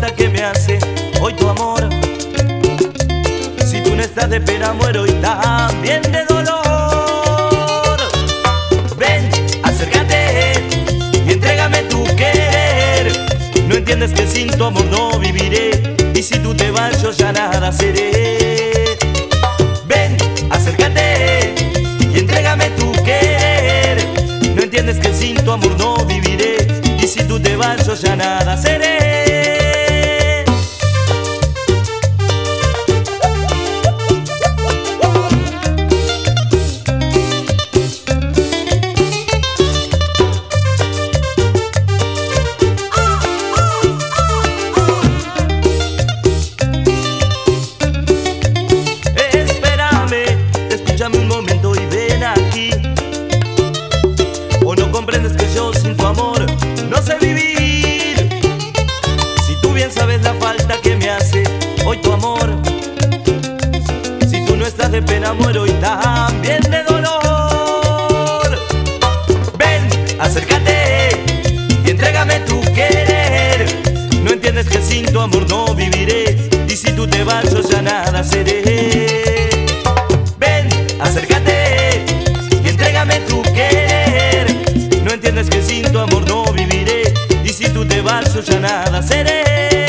falta que me hace hoy tu amor. Si tú no estás de pena muero y también de dolor. Ven, acércate y entrégame tu querer. No entiendes que sin tu amor no viviré, y si tú te vas yo ya nada seré. Ven, acércate y entrégame tu querer. No entiendes que sin tu amor no viviré, y si tú te vas yo ya nada seré. Escúchame un momento y ven aquí. ¿O no comprendes que yo sin tu amor no sé vivir? Si tú bien sabes la falta que me hace hoy tu amor. Si tú no estás de pena muero y también de dolor. Ven, acércate y entrégame tu querer. No entiendes que sin tu amor no viviré, y si tú te vas yo ya nada seré. Acércate y entrégame tu querer. No entiendes que sin tu amor no viviré, y si tú te vas yo ya nada seré.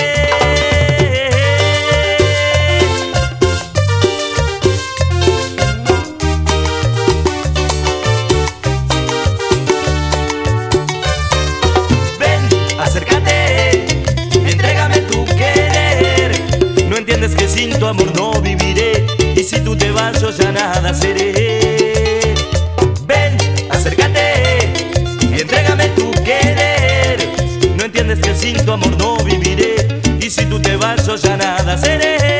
Ven, acércate y entrégame tu querer. No entiendes que sin tu amor no viviré, y si tú te vas yo ya nada seré. Ven, acércate y entrégame tu querer. No entiendes que sin tu amor no viviré, y si tú te vas yo ya nada seré.